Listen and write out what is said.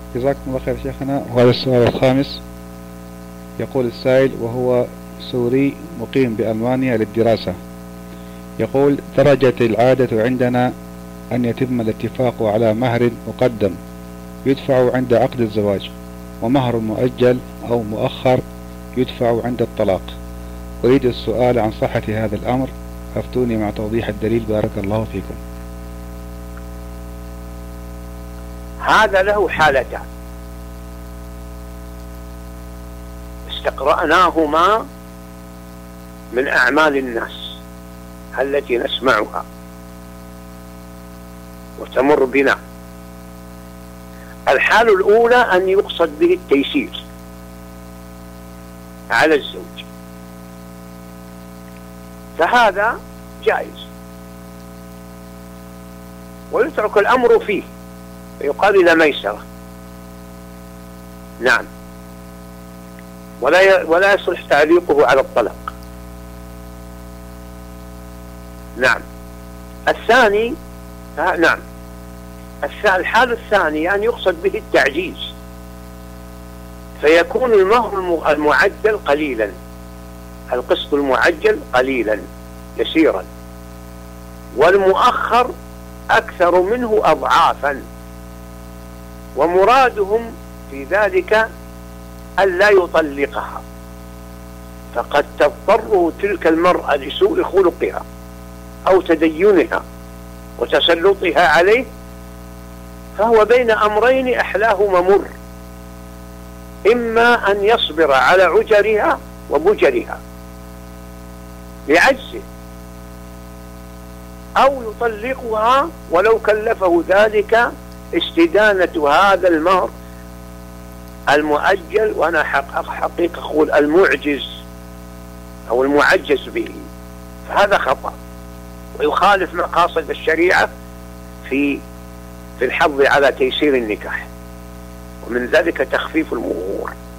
جزاكم الله خير شيخنا. وهذا السؤال الخامس، يقول السائل وهو سوري مقيم بألمانيا للدراسة، يقول: درجت العادة عندنا أن يتم الاتفاق على مهر مقدم يدفع عند عقد الزواج، ومهر مؤجل أو مؤخر يدفع عند الطلاق. أريد السؤال عن صحة هذا الأمر، أفتوني مع توضيح الدليل بارك الله فيكم. هذا له حالتان استقرأناهما من أعمال الناس التي نسمعها وتمر بنا. الحالة الأولى أن يقصد به التيسير على الزوج، فهذا جائز ويترك الأمر فيه فيقال إلى ميسرة. نعم، ولا يصلح تعليقه على الطلاق. نعم. الثاني نعم، الحالة الثانية أن يقصد به التعجيز، فيكون المهر المعجل قليلا، القسط المعجل قليلا يسيرا، والمؤخر أكثر منه أضعافا، ومرادهم في ذلك ألا يطلقها، فقد تضطر تلك المرأة لسوء خلقها أو تدينها وتسلطها عليه، فهو بين أمرين أحلاهما مر، إما أن يصبر على عجرها وبجرها لعجزه، أو يطلقها ولو كلفه ذلك استدانة هذا المهر المؤجل، وأنا حقيقة أقول المعجز أو المعجز به، فهذا خطأ ويخالف مقاصد الشريعة في الحظ على تيسير النكاح، ومن ذلك تخفيف المهور.